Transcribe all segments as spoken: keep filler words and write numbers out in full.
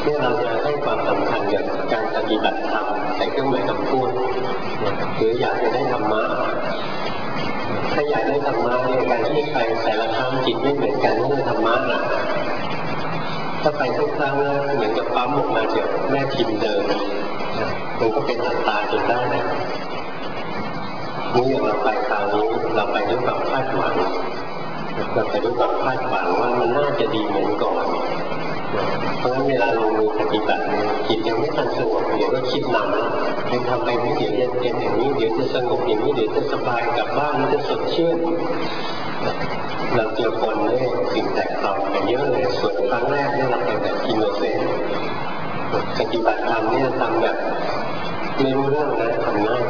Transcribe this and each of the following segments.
เนี่ยเราจะให้ความสำคัญกับการปฏิบัติธรรมใส่เครื่องหมายคำพูดหรืออยากจะได้ธรรมะถ้าอยากได้ธรรมะเนี่ยการที่ไปแต่ละครั้งจิตไม่เหมือนกันนั่นคือธรรมะนะถ้าไปทุกครั้งแล้วเหมือนกับปั๊มออกมาจากแม่พิมพ์เดิมมันก็เป็นอัตตาจนได้นะนี่อย่างเราไปคราวนี้เราไปด้วยความคาดหวังเราไปด้วยความคาดหวังว่ามันน่าจะดีเหมือนก่อนเพราะฉะนั้นเวลาลงมือปฏิบัติจิตยังไม่ทันสงบเดี๋ยวก็คิดนำไปทำไปนี้เดี๋ยวจะเป็นอย่างนี้เดี๋ยวจะสงบอย่างนี้เดี๋ยวจะสบายกลับบ้านจะสดชื่นเราเจอคนเนี่ยสิ่งแตกต่างกันเยอะเลยส่วนครั้งแรกเนี่ยเราเป็นแบบอินโนเซนต์ปฏิบัติธรรมเนี่ยทำแบบไม่รู้เรื่องนะทำง่าย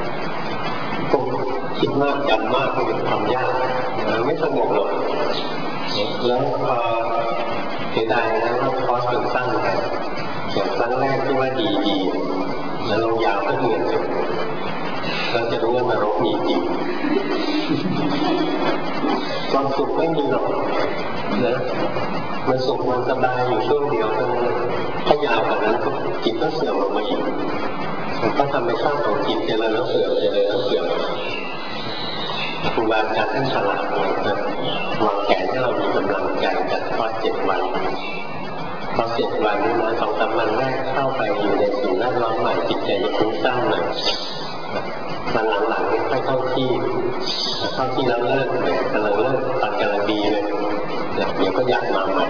คิดมากจำมากก็เป็นความยากไม่สงบหรอกแล้วพอเสียดายนะว่าคอร์สเป็นสั้นกันอย่างครั้งแรกที่ว่าดีๆแล้วลงยาวก็เหนื่อยเราจะรู้ว่านรกมีจริงความสุขไม่มีหรอกนะมันสุขมันสบายอยู่ช่วงเดียวเท่านั้นถ้ายาวกว่านั้นก็จิตก็เสื่อมลงมาอีกมันก็ทำให้ชาติของจิตเจริญแล้วเสื่อมเจริญแล้วเสื่อมครูบาอาจารย์ท่านฉลาดเลยนะวางแผนให้เรามีกำลังใจจัดคอร์สเจ็ดวันพอเจ็ดวันนี้นะสองสามวันแรกเข้าไปอยู่ในสิ่งแวดล้อมใหม่จิตใจจะฟุ้งซ่านหน่อยวันหลังๆไม่ค่อยเข้าที่เข้าที่แล้วเลิกเลยกำลังเลิกตอนกำลังดีเลยเดี๋ยวก็อยากมาใหม่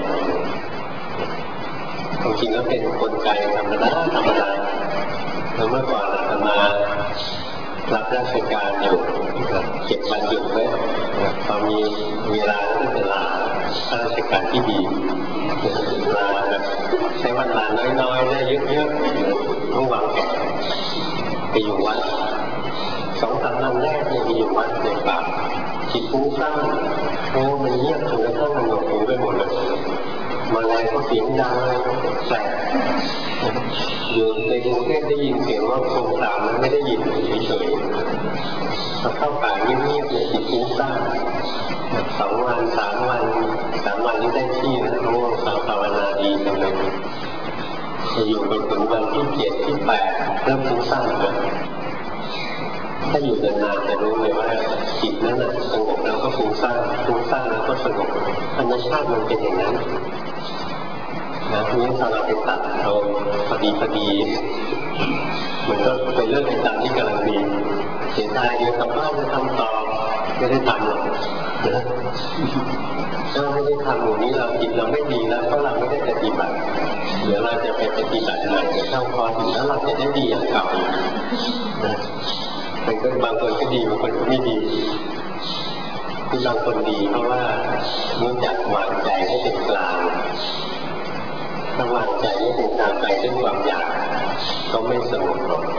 จริงๆแล้วเป็นกลไกธรรมดาธรรมดาแล้วเมื่อก่อนอาตมารับราชการอยู่เก็บวันหยุดไว้พอมีเวลาก็จะลาราชการที่ดีลาแบบใช้วันลาน้อยๆได้เยอะๆต้องวางแผนไปอยู่วัดสองสามวันแรกเนี่ยไปอยู่วัดในป่าจิตฟุ้งซ่านโอ้มันเงียบจนกระทั่งมันหนวกหูไปหมดเลยมาแรงก็เสียงดังอะไรก็แปลกอยู่ในกรุงเทพได้ยินเสียงว่าโครงสามมันไม่ได้ยินเฉยๆพอเข้าป่าเงียบๆเนี่ยจิตฟุ้งซ่านสองวันสามวันสามวันนี้ได้ที่แล้วโอ้ภาวนาดีจังเลยจะอยู่ไปถึงวันที่เจ็ดที่แปดเริ่มฟุ้งซ่านเลยถ้าอยู่นานๆจะรู้เลยว่าจิตนั้นสงบแล้วก็ฟุ้งซ่านฟุ้งซ่านแล้วก็สงบธรรมชาติมันเป็นอย่างนั้นนะทีนี้พอเราไปตัดเอาพอดีพอดีมันก็เป็นเรื่องในตามที่กำลังดีเสียดายเดี๋ยวกลับบ้านจะทำต่อไม่ได้ทำหรอกนะถ้าไม่ได้ทำอย่างนี้เราจิตเราไม่ดีแล้วเพราะเราไม่ได้ปฏิบัติเดี๋ยวเราจะไปปฏิบัติใหม่จะเข้าคอร์สแล้วเราจะได้ดีอย่างเก่านะมันก็บางคนก็ดีบางคนก็ไม่ดีที่บางคนดีเพราะว่ารู้จักวางใจให้เป็นกลางถ้าวางใจให้เป็นกลางไปด้วยความอยากก็ไม่สงบหรอก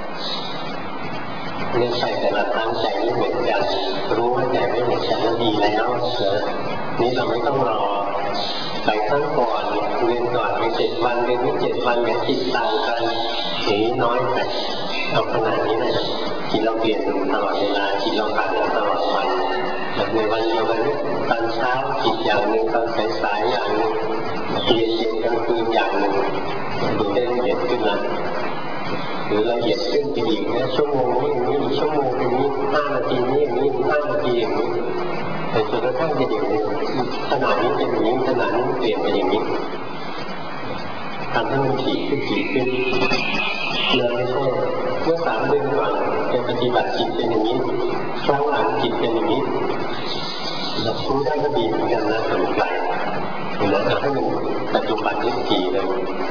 เรื่องใจแต่ละครั้งใจไม่เหมือนกันรู้ว่าใจไม่เหมือนกันแล้วดีแล้วนะนี่เราไม่ต้องรอไปครั้งก่อนเรียนก่อนไปเจ็ดวันเรียนนี้เจ็ดวันแม้จิตต่างกันอย่างนี้น้อยไปเอาขนาดนี้เลยจิตเราเปลี่ยนตลอดเวลาจิตเราผ่านตลอดวันแบบในวันเดียวกันตอนเช้าจิตอย่างหนึ่งตอนสายๆอย่างหนึ่งเย็นเย็นกลางคืนอย่างหนึ่งดูได้ละเอียดขึ้นนะหรือละเอียดขึ้นไปอีกนะชั่วโมงนี้อย่างนี้ชั่วโมงนี้ห้านาทีนี้อย่างนี้ห้านาทีอย่างนี้แต่จนกระทั่งจะอย่างนี้ขนาดนี้เป็นอย่างนี้ขนาดนี้เปลี่ยนไปอย่างนี้ทำให้มันถี่ขึ้นถี่ขึ้นเลยไม่ใช่เมื่อสามเดือนก่อนจะปฏิบัติจิตเป็นอย่างนี้ครั้งหลังจิตเป็นอย่างนี้เรารู้ได้ก็ดีเหมือนกันนะสนใจแล้วจะให้มันปัจจุบันนี้ถี่เลย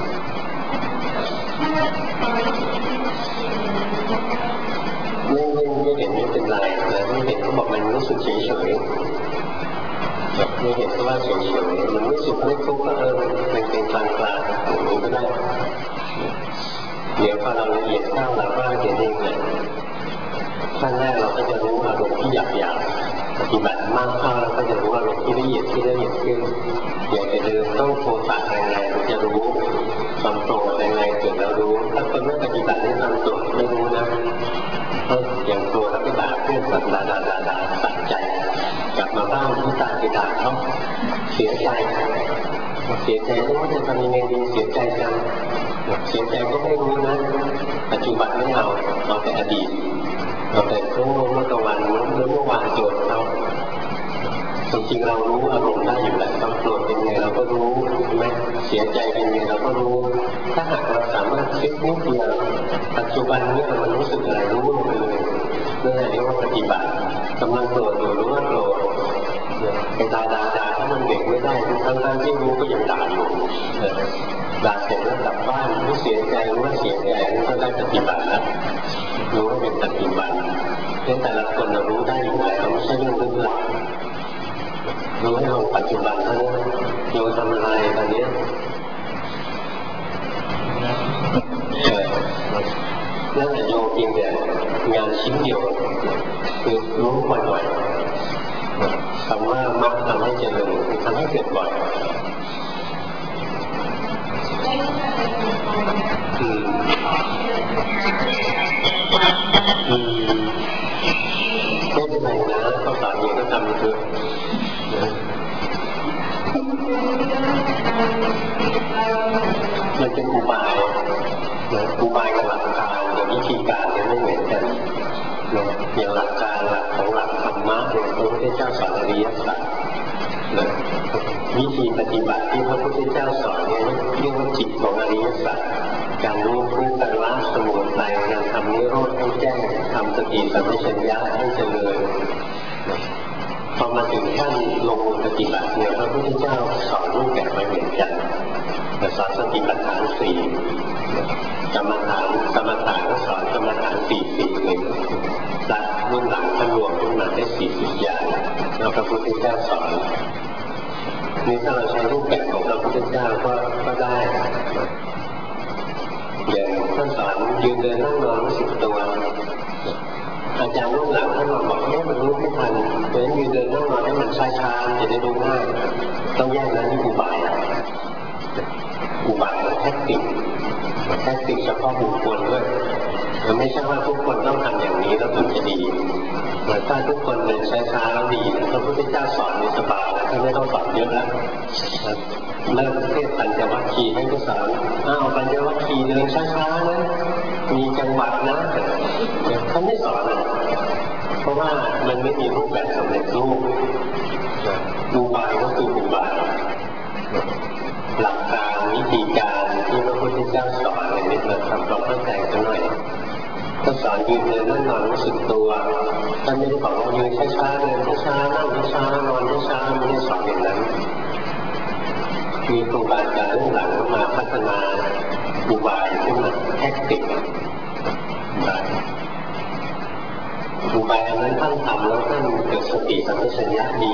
ไม่ไม่ไม่เห็นไม่เป็นไรนะไม่เห็นเขาบอกมันรู้สึกเฉยเฉยแบบไม่เห็นว่าเฉยเฉยมันไม่สุขไม่ทุกข์ก็เออมันเป็นกลางกลางอย่างนี้ก็ได้เดี๋ยวพอเราละเอียดเข้าเราก็เห็นเองเลยขั้นแรกเราก็จะรู้อารมณ์ที่หยาบหยาบปฏิบัติมากเข้าเราก็จะรู้อารมณ์ที่ละเอียดที่ละเอียดขึ้นอย่างแต่เดิมต้องโทสะแรงๆมันจะรู้ความโกรธแรงๆเกิดแล้วรู้ถ้าคนไม่ปฏิบัติได้ความโกรธไม่รู้นะอย่างโกรธแล้วก็ด่าเพื่อนสัตว์ด่าด่าด่าด่าตัดใจกลับมาบ้านที่ตาไปด่าเขาเสียใจเสียใจไม่ว่าจะทำยังไงดีเสียใจจังเสียใจก็ไม่รู้นะปัจจุบันไม่เอาเอาแต่อดีตเอาแต่เมื่อตะวันเมื่อเมื่อวานโจทย์เราจริงๆเรารู้อารมณ์ได้อยู่แล้วความโกรธเป็นไงเราก็รู้ใช่ไหมเสียใจเป็นไงเราก็รู้ถ้าหากเราสามารถคิดนิดเดียวปัจจุบันนี้มันรู้สึกอะไรรู้ลงไปเลยนั่นแหละเรียกว่าปฏิบัติกำลังโกรธอยู่รู้ว่าโกรธไปด่าด่าด่าถ้ามันเด็กไม่ได้ทั้งๆที่รู้ก็ยังด่าอยู่ด่าเสร็จแล้วกลับบ้านรู้เสียใจรู้ว่าเสียใจนี่ก็ได้ปฏิบัติแล้วรู้ว่าเป็นปฏิบัติเพราะแต่ละคนเรารู้ได้อยู่แล้วไม่ใช่เรื่องลึกลับรู้ให้เราปัจจุบันเท่านั้นโยทำอะไรตอนนี้นั่นแหละโยเพียงแต่งานชิ้นเดียวคือรู้บ่อยๆคำว่ามักทำให้เจริญทำให้เกิดบ่อยอืมอืมไม่เป็นไรนะเขาสอนอย่างก็ทำคือมันเป็นอุบายนะอุบายกับหลักการกับวิธีการเนี่ยไม่เหมือนกันนะอย่างหลักการหลักของหลักธรรมะเนี่ยพระพุทธเจ้าสอนอริยสัจนะวิธีปฏิบัติที่พระพุทธเจ้าสอนเนี่ยเรียกว่าจิตของอริยสัจการรู้รู้การละสมุทัยการทำนิโรธให้แจ้งทำสติสัมปชัญญะให้เจริญพอมาถึงขั้นลงมือปฏิบัติเนี่ยพระพุทธเจ้าสอนรูปแบบไม่เหมือนกันแต่สอนสติปัฏฐานสี่กรรมฐานกรรมฐานก็สอนกรรมฐานสี่สิบเลยตัดรุ่นหลังท่านรวมขึ้นมาได้สี่สิบอย่างแล้วพระพุทธเจ้าสอนนี่ถ้าเราใช้รูปแบบของพระพุทธเจ้าก็ก็ได้อย่างท่านสอนยืนเดินนั่งนอนรู้สึกตัวอาจารย์รุ่นหลังท่านบอกให้มันรู้ไม่ทันเพราะฉะนั้นยืนเดินนั่งนอนให้มันช้าๆจะได้รู้ง่ายต้องแยกนั้นที่อุบายอุบายและแทคติกแทคติกเฉพาะบุคคลด้วยมันไม่ใช่ว่าทุกคนต้องทำอย่างนี้แล้วถึงจะดีเหมือนถ้าทุกคนเดินช้าๆแล้วดีพระพุทธเจ้าสอนในสบายแล้วท่านไม่ต้องสอนเยอะแล้วเริ่มเทศปัญจวัคคีย์ให้ก็สอนอ้าวปัญจวัคคีย์เดินช้าๆนะมีจังหวะนะท่านไม่สอนนะเพราะว่ามันไม่มีรูปแบบสำเร็จรูปอุบายก็คืออุบายหลักการวิธีการที่พระพุทธเจ้าสอนเนี่ยนิดเราทำความเข้าใจกันหน่อยก็สอนยืนเดินนั่งนอนรู้สึกตัวท่านไม่ได้บอกว่ายืนช้าๆเดินช้าๆนั่งช้าๆนอนช้าๆไม่ได้สอนอย่างนั้นมีครูบาอาจารย์รุ่นหลังมาพัฒนาอุบายขึ้นมาแทคติกอุบายอันนั้นท่านทำแล้วท่านเกิดสติสัมปชัญญะดี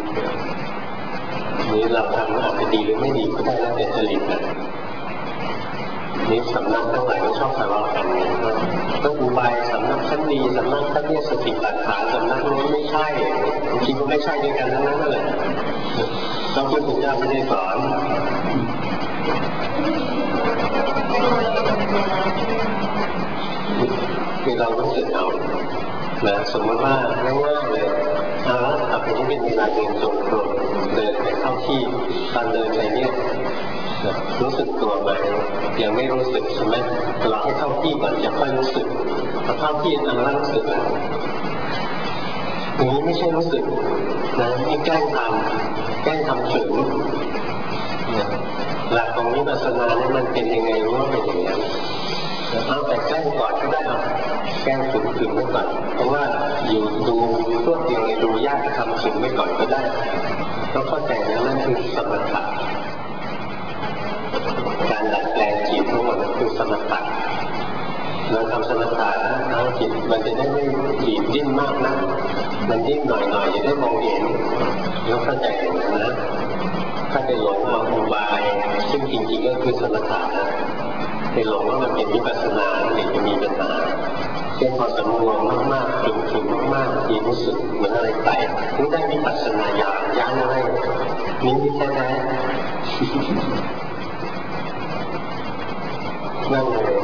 นี่เราทำอาจจะดีหรือไม่ดีก็ได้แล้วแต่จริตนะนี่สำนักทั้งหลายก็ชอบทะเลาะกันเนี่ยก็อุบายสำนักชั้นดีสำนักท่านเนี่ยสติปัฏฐานสำนักนี้ไม่ใช่จริงๆก็ไม่ใช่ด้วยกันทั้งนั้นเลยต้องพูดถึงเจ้าไม่ได้สอนคือเรารู้สึกเอานะสมมติว่าง่ายๆเลยเอาละเอาไปที่เป็นเวลาเดินจงกรมเดินไปเข้าที่ตอนเดินไปเนี่ยรู้สึกตัวไหมยังไม่รู้สึกใช่ไหมเราให้เข้าที่ก่อนจะค่อยรู้สึกพอเข้าที่อันนั้นรู้สึกแล้วอย่างนี้ไม่ใช่รู้สึกนะนี่แกล้งทำแกล้งทำถึงหลักของวิปัสสนาเนี่ยมันเป็นยังไงรู้ว่าเป็นอย่างนั้นเอาแต่แกล้งก่อนก็ได้เอาแกล้งถึงถึงไว้ก่อนเพราะว่าอยู่ดูพวกเดียวดูยากทำถึงไว้ก่อนก็ได้ต้องเข้าใจนะนั่นคือสมถะการดัดแปลงจิตทั้งหมดคือสมถะเราทำสมถะนะเอาจิตมันจะได้ไม่ดีดดิ้นมากนะมันดิ้นหน่อยๆจะได้มองเห็นแล้วเข้าใจอย่างนั้นนะถ้าไปหลงเอาอุบายซึ่งจริงๆก็คือสมถะนะไปหลงว่ามันเป็นวิปัสสนาเนี่ยจะมีปัญหาเช่นพอสำรวมมากๆถึงๆมากๆที่รู้สึกเหมือนอะไรแตกนี่ได้วิปัสสนาญาณญาณอะไรนี่แท้ๆนั่นเลย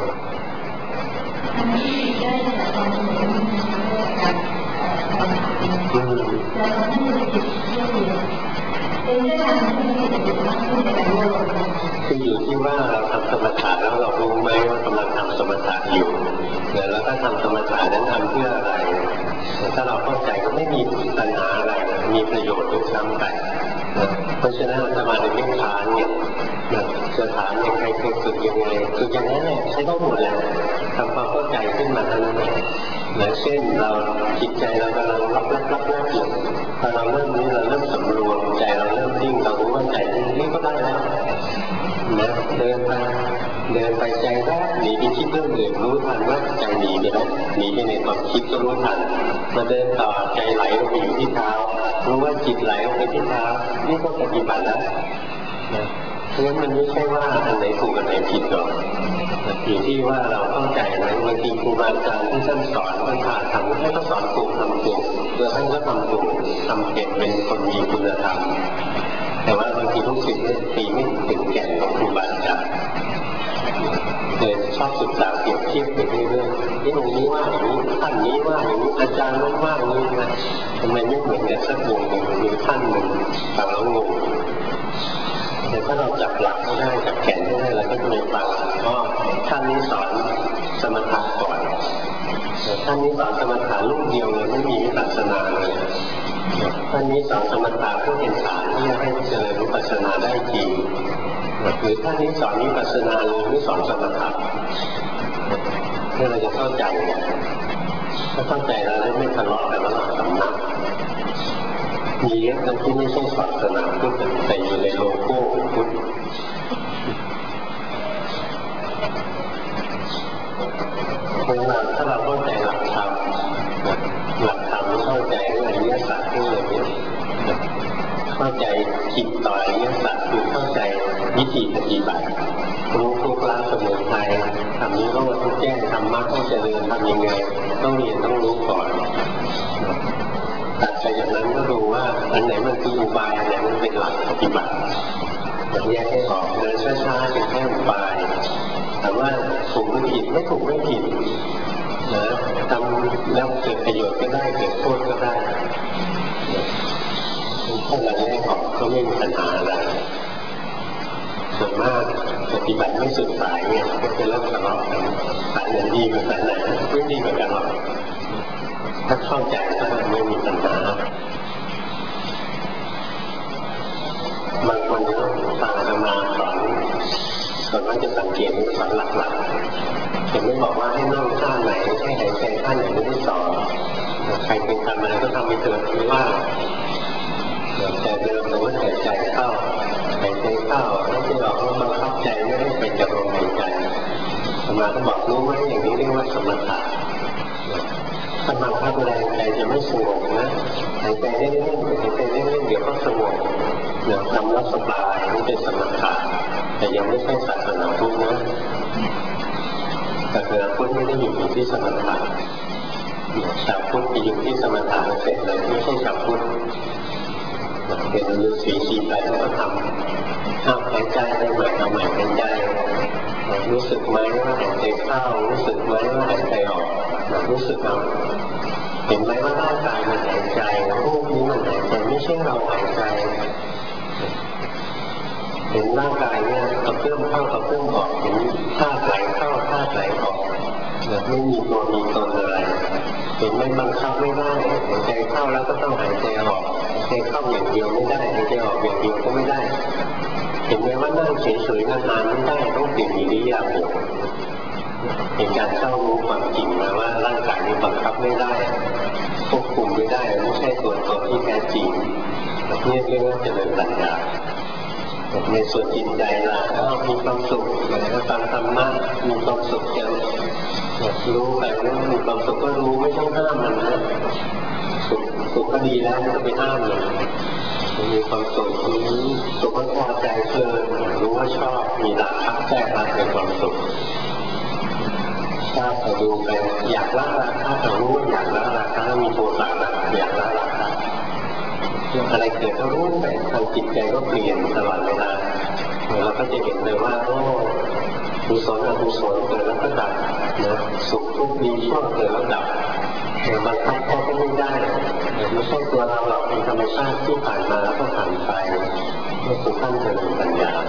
อืมคืออยู่ที่ว่าเราทำสมถะแล้วเรารู้ไหมว่ากำลังทำสมถะอยู่แล้วก็ทำสมถะนั้นทำเพื่ออะไรถ้าเราเข้าใจก็ไม่มีปัญหาอะไรมีประโยชน์ทุกซ้ำไปเพราะฉะนั้นอาตมาเลยไม่ค้านเนี่ยจะถามยังไงเคยฝึกยังไงฝึกอย่างนั้นแหละใช้ได้หมดแล้วทำความเข้าใจขึ้นมาเท่านั้นเองแล้วเช่นเราจิตใจเรากำลังรับรับรับรับอยู่พอเราเริ่มนี้เราเริ่มสำรวมใจเราเริ่มนิ่งเรารู้ว่าใจนิ่งก็ได้แล้วนะเดินไปเดินไปใจแรกหนีไปคิดเรื่องอื่นรู้ทันว่าใจหนีไปแล้วหนีไปในความคิดก็รู้ทันมาเดินต่อใจไหลลงไปอยู่ที่เท้ารู้ว่าจิตไหลลงไปที่เท้านี่ก็ปฏิบัติแล้วนะเพราะฉะนั้นมันไม่ใช่ว่าอันไหนถูกอันไหนผิดหรอกอยู่ที่ว่าเราเข้าใจไหมบางทีครูบาอาจารย์ที่ท่านสอนท่านพาทำให้ก็สอนถูกทำถูกเพื่อท่านก็ทำถูกทำเก่งเป็นคนมีคุณธรรมแต่ว่าบางทีลูกศิษย์ตีไม่ถึงแก่นของครูบาอาจารย์เลยชอบศึกษาเปรียบเทียบไปเรื่อยๆที่ตรงนี้ว่าอย่างนี้ท่านนี้ว่าอย่างนี้อาจารย์นั้นว่าอย่างนี้นะทำไมไม่เหมือนกันสักวงหนึ่งมีท่านหนึ่งฟังแล้วงงแต่ถ้าเราจับหลักไม่ได้จับแขนไม่ได้เราก็จะไม่ฟังก็ท่านนี้สอนสมถะก่อนแต่ท่านนี้สอนสมถะลูกเดียวเลยไม่มีวิปัสสนาเลยท่านนี้สอนสมถะเพื่อเป็นฐานที่จะให้เจริญวิปัสสนาได้จริงหรือท่านนี้สอนวิปัสสนาหรือไม่สอนสมถะเพื่อเราจะเข้าใจถ้าเข้าใจแล้วไม่ทะเลาะกันระหว่างสำนักมีเยอะนะที่ไม่ใช่ศาสนาพุทธแต่อยู่ในโลโก้พุทธเพราะว่าถ้าเราเข้าใจหลักธรรมหลักธรรมเข้าใจอริยสัจที่อะไรนี้เข้าใจจิตต่ออริยสัจคือเข้าใจวิธีปฏิบัติรู้ทุกข์ละสมุทัยทำนี้ก็ว่าทุกแจ้งทำมรรคให้เจริญทำยังไงต้องเรียนต้องรู้ก่อนตัดไปจากนั้นก็ดูว่าอันไหนมันคืออุบายอันไหนมันเป็นหลักปฏิบัติแยกให้ออกเดินช้าๆเป็นแค่อุบายแต่ว่าถูกไม่ผิดไม่ถูกไม่ผิดนะทำแล้วเกิดประโยชน์ก็ได้เกิดโทษก็ได้ถ้าเราแยกออกก็ไม่มีปัญหาอะไรส่วนมากปฏิบัติไม่สุดสายเนี่ยก็จะเริ่มทะเลาะกันสายไหนดีกว่าสายไหนไม่ดีกว่ากันหรอกถ้าเข้าใจก็ไม่มีปัญหาบางคนก็ฟังธรรมะสอนส่วนมากจะสังเกตสอนหลักๆจะไม่บอกว่าให้นั่งท่าไหนให้หายใจท่าไหนไม่ได้สอนใครเป็นทำอะไรก็ทำไปเถิดไม่ว่าแต่เดิมเราหายใจเข้าหายใจเข้าแล้วที่เราต้องบังคับใจไม่ให้ไปจับลมหายใจธรรมะก็บอกรู้ไหมอย่างนี้เรียกว่าสมถะถ้าบังคับแรงใจจะไม่สงบนะหายใจเล่นๆหายใจเล่นๆเดี๋ยวก็สงบเดี๋ยวทำแล้วสบายนี่เป็นสมถะแต่ยังไม่ใช่ศาสนาพุทธนะศาสนาพุทธไม่ได้อยู่ที่สมถะชาวพุทธไปอยู่ที่สมถะเสร็จเลยไม่ใช่ชาวพุทธเป็นฤาษีชีไปแล้วก็ทำห้ามหายใจได้ใหม่เอาใหม่หายใจรู้สึกไหมว่าหายใจเข้ารู้สึกไหมว่าหายใจออกรู้สึกเอาเห็นไหมว่าร่างกายมันหายใจรูปนี้มันหายใจไม่ใช่เราหายใจเห็นร่างกายเนี่ยกระเพื่อมเข้ากระเพื่อมออกเห็นธาตุไหลเข้าธาตุไหลออกไม่มีตัวมีตนอะไรเห็นไม่บังคับไม่ได้หายใจเข้าแล้วก็ต้องหายใจออกหายใจเข้าอย่างเดียวไม่ได้หายใจออกอย่างเดียวก็ไม่ได้เห็นไหมว่านั่งเฉยๆนานๆไม่ได้ต้องเปลี่ยนอิริยาบถเป็นการเข้ารู้ความจริงนะว่าร่างกายนี้บังคับไม่ได้ควบคุมไม่ได้ไม่ใช่ตัวตนที่แท้จริงนี่เรียกว่าเจริญปัญญาในส่วนจิตใจเราถ้ามีความสุขแล้วฟังธรรมะมีความสุขจังรู้ไปว่ามีความสุขก็รู้ไม่ต้องห้ามมันนะสุขสุขก็ดีแล้วไม่ต้องไปห้ามมันมีความสุขนี้สุขก็พอใจเพลินรู้ว่าชอบมีหลักพักแก้รักเป็นความสุขถ้าไปดูไปอยากละราคะแต่รู้อยากละราคะมีโทสะนะอยากละราคะอะไรเกิดก็รู้ไปทางจิตใจก็เปลี่ยนตลอดเวลาเราก็จะเห็นเลยว่าโอ้กุศลอกุศลเกิดแล้วก็ดับนะสุขทุกข์ดีชั่วเกิดแล้วดับบางครั้งเขาก็ไม่ได้ไม่ใช่ตัวเราหรอกเป็นธรรมชาติที่ผ่านมาแล้วก็ผ่านไปเมื่อถึงขั้นเจริญปัญญา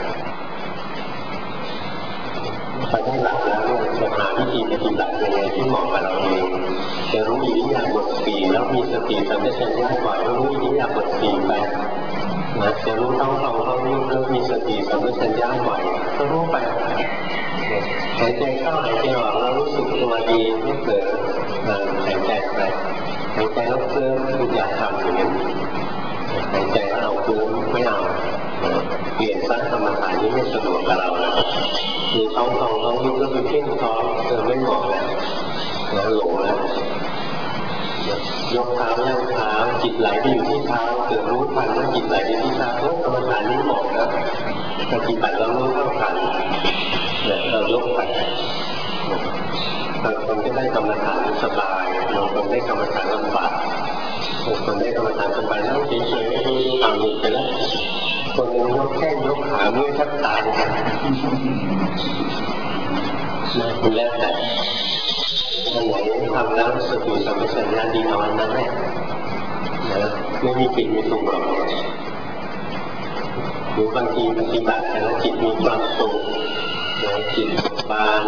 พอได้หลักแล้วเนี่ยจะหาวิธีปฏิบัติยังไงที่เหมาะกับเราเองจะรู้อิริยาบถสี่แล้วมีสติสัมปชัญญะบ่อยรู้อิริยาบถสี่ไปนะจะรู้ท้องท้องท้องยุบแล้วมีสติสัมปชัญญะบ่อยก็รู้ไปหายใจเข้าหายใจออกแล้วรู้สึกตัวดีไม่เผลอหายใจไปหายใจแล้วเพิ่มอยากทำอย่างนี้หายใจแล้วเอาเพิ่มไม่เอาเปลี่ยนสร้างกรรมฐานนี้ไม่สะดวกกับเราแล้วมีท้องท้องท้องยุบแล้วไปเพ่งท้องเออไม่เหมาะแล้วแล้วหลงแล้วยกเท้าย่างเท้าจิตไหลไปอยู่ที่เท้าเกิดรู้ทันว่าจิตไหลไปที่เท้าโอ้กรรมฐานนี้เหมาะแล้วปฏิบัติแล้วรู้เท่าทันเนี่ยเรายกไปบางคนก็ได้กรรมฐานสบายบางคนได้กรรมฐานลำบากบางคนได้กรรมฐานสบายนั่งเฉยๆดูทำอยู่ไปแล้วคนนึงยกแข้งยกขาเมื่อยแทบตายนะคุณแล้วแต่อันไหนทำแล้วสติสัมปชัญญะดีเอาอันนั้นแหละนะไม่มีผิดมีถูกหรอกหรือบางทีปฏิบัติแล้วจิตมีความสุขนะจิตบาน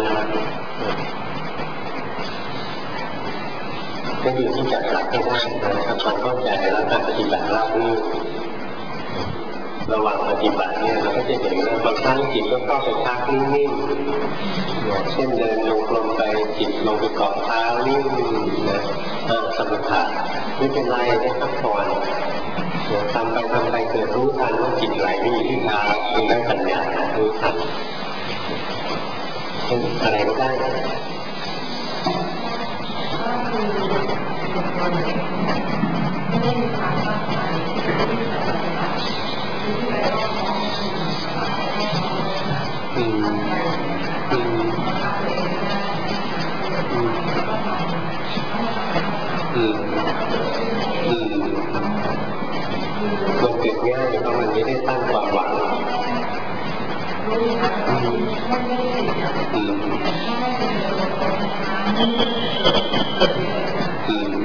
ก็อยู่ที่จัดหลักให้ได้นะทำความเข้าใจแล้วการปฏิบัติราบรื่นระหว่างปฏิบัติเนี่ยเราก็จะเห็นว่าบางครั้งจิตก็เข้าไปพักนิ่งๆเช่นเดินลงลงไปจิตลงไปเกาะเท้านิ่งนะสมถะไม่เป็นไรได้พักผ่อนทำไปทำไปเกิดรู้ทันว่าจิตไหลไปอยู่ที่เท้าเป็นได้ปัญญารู้ทันอะไรก็ได้อืมอืมอืมอืมมันเกิดง่ายเพราะมันไม่ได้ตั้งความหวังอืมอืม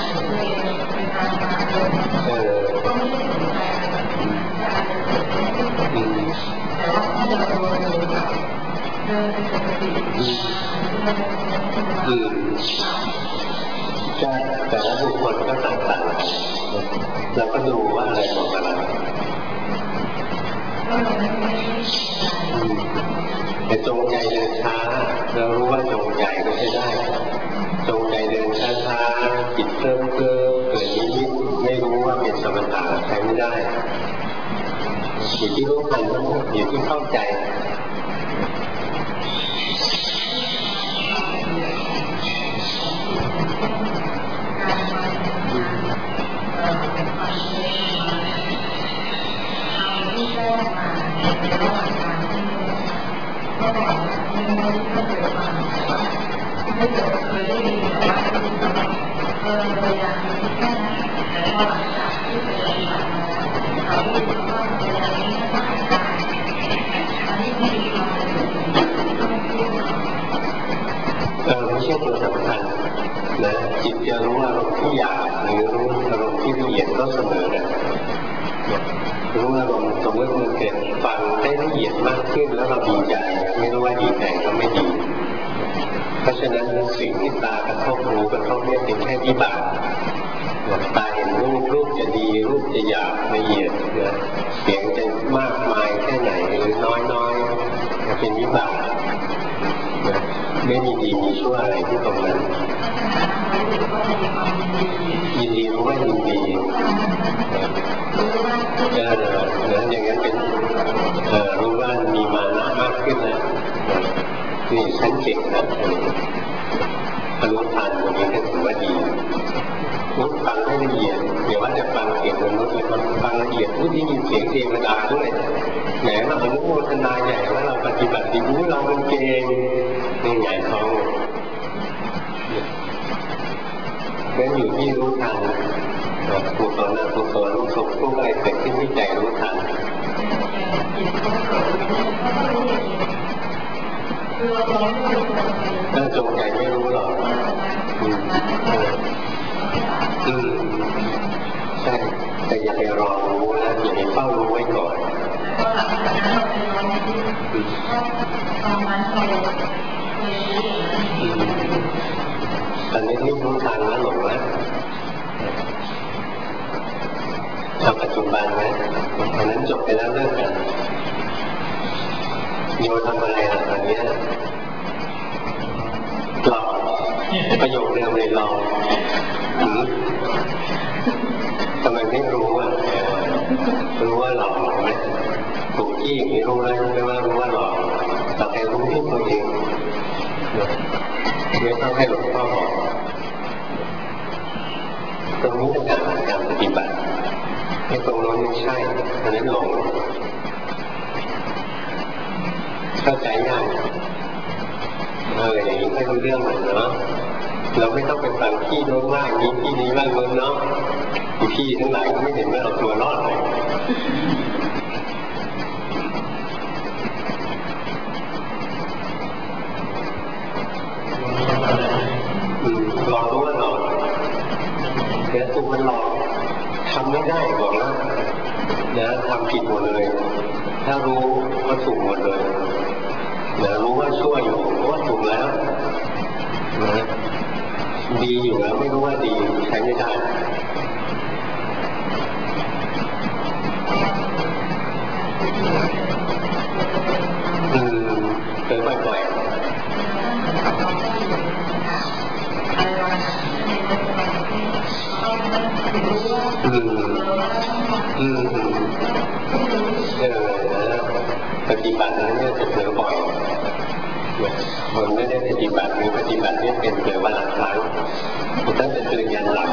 เอออืมอืมใช่แต่ละบุคคลก็ต่างๆเราก็ดูว่าอะไรเหมาะกับเราแต่จงใจเดินช้าเรารู้ว่าจงใจก็ใช้ได้จงใจเดินช้าๆจิตเพิ่มเพิ่มเกิดนิดๆไม่รู้ว่าเป็นสมถะใช้ไม่ได้อยู่ที่รู้ทันทั้งหมดอยู่ที่เข้าใจจิตจะรู้อารมณ์ที่หยาบหรือรู้อารมณ์ที่ละเอียดก็เสมอกันรู้อารมณ์สมมติมันเกิดฟังได้ละเอียดมากขึ้นแล้วเราดีใจไม่รู้ว่าดีใจก็ไม่ดีเพราะฉะนั้นสิ่งที่ตากระทบหูกระทบเนี่ยเป็นแค่วิบากตาเห็นรูปรูปจะดีรูปจะหยาบละเอียดเสียงจะมากมายแค่ไหนหรือน้อยน้อยเป็นวิบากไม่มีดีมีชั่วอะไรที่ตรงนั้นยินดีรู้ว่ายินดีเออเหมือนอย่างนั้นเป็นเออรู้ว่ามีมานะมากขึ้นนะนี่ฉันเก่งนะอนุทานตรงนี้ก็ถือว่าดีนุชฟังให้ละเอียดเดี๋ยวว่าจะฟังเสียงมนุษย์เลยฟังละเอียดพูดได้ยินเสียงเทวดาด้วยแหมเราอนุโมทนาใหญ่ว่าเราปฏิบัติดีรู้เราเป็นเก่งนี่ไงเขาเป็นอยู่ที่รู้ทันกุศลนะกุศลรู้สุขทุกข์อะไรเกิดขึ้นที่ใจรู้ทันถ้าจงใจไม่รู้หรอกอืมใช่แต่อย่าไปรอรู้นะอย่าไปเฝ้ารู้ไว้ก่อนตอนนี้ไม่รู้ทางแล้วหลงแล้วทำปัจจุบันนะอันนั้นจบไปแล้วเลิกกันโยทำอะไรล่ะตอนนี้หลอกประโยคเดิมเลยหลอกทำไมไม่รู้อ่ะรู้ว่าหลอกไหมถูกที่อย่างนี้รู้แล้วไม่ว่ารู้ว่าหลอกแต่แค่รู้ที่ตัวเองไม่ต้องให้หลวงพ่อบอกตรงนี้เป็นการการปฏิบัติไอ้ตรงนั้นไม่ใช่อันนั้นหลงเข้าใจยังเอออย่างนี้ไม่รู้เรื่องเหมือนเนาะเราไม่ต้องไปฟังพี่โน้นว่าอย่างนี้พี่นี้ว่าโน้นเนาะพี่ทั้งหลายก็ไม่เห็นว่าเราตัวรอดเลยหลอกรู้ว่าหลอกแต่ตัวมันหลอกทำไม่ได้บอกแล้วนะทำผิดหมดเลยถ้ารู้ก็ถูกหมดเลยนะรู้ว่าชั่วอยู่รู้ว่าถูกแล้วนะดีอยู่แล้วไม่รู้ว่าดีใช้ไม่ได้อืมเกิดบ่อยๆอืมอืมเออปฏิบัตินั้นเนี่ยจะเผลอบ่อยคนไม่ได้ปฏิบัติหรือปฏิบัติเนี่ยเป็นเผลอวันละครั้งตั้งแต่ตื่นยันหลับ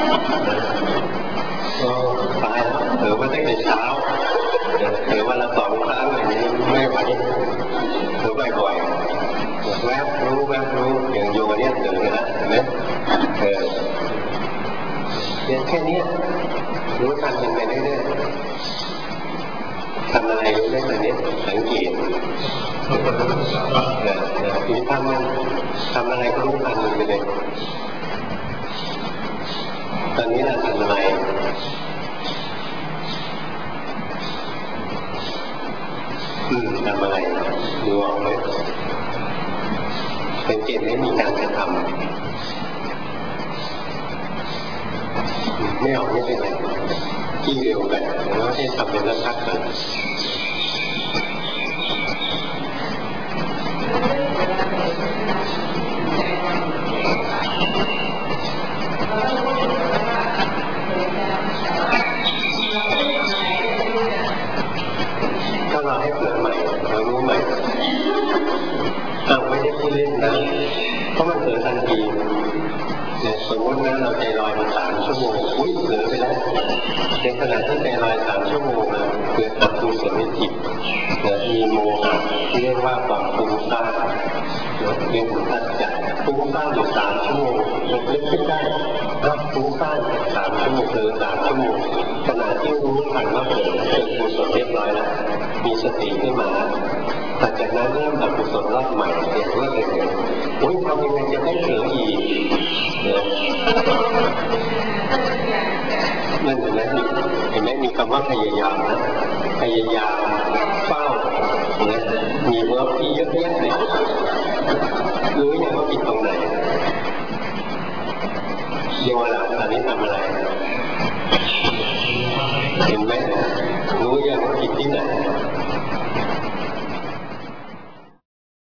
ก็ตายแล้วเผลอมาตั้งแต่เช้าเผลอวันละสองครั้งอย่างนี้ไม่ไหวเผลอบ่อยๆแวบรู้แวบรู้อย่างโยเนี่ยเผลอนะเห็นไหมเออเนี่ยแค่นี้รู้ทันมันไปเรื่อยๆทำอะไรรู้ได้ตอนนี้สังเกตเนี่ยเนี่ยที่ทำมันทำอะไรก็รู้ทันมันไปเลยตอนนี้เราทำอะไรอืมทำอะไรดูออกไหมสังเกตไม่มีการกระทำไม่ออกไม่เป็นไรที่เร็วกันแล้วให้ทำเป็นระดับกันถ้าเราให้เกิดใหม่เรารู้ใหม่อ้าวไม่ได้พูดเล่นนะเพราะมันเกิดทันทีเนี่ยสมมตินะเราใจลอยมาสามชั่วโมงอุ้ยเผลอไปแล้วในขณะที่ใจลอยสามชั่วโมงนะเกิดอกุศลจิตนะมีโมหะที่เรียกว่าความฟุ้งซ่านเรื่องของสัจจะฟุ้งซ่านอยู่สามชั่วโมงเราเลิกขึ้นได้รับฟุ้งซ่านสามชั่วโมงเผลอสามชั่วโมงขณะที่รู้ทันว่าเผลอเกิดกุศลเรียบร้อยแล้วมีสติขึ้นมาแต่จากนั้นเริ่มอกุศลรอบใหม่เห็นว่าเป็นอุ้ยทำยังไงจะไม่เผลออีกนั่นเห็นไหมเห็นไหมมีคำว่าพยายามนะพยายามเฝ้าเนี่ยมีเวิร์บที่เยอะแยะเลยรู้อย่างว่าผิดตรงไหนโยนอ่ะตอนนี้ทำอะไรเห็นไหม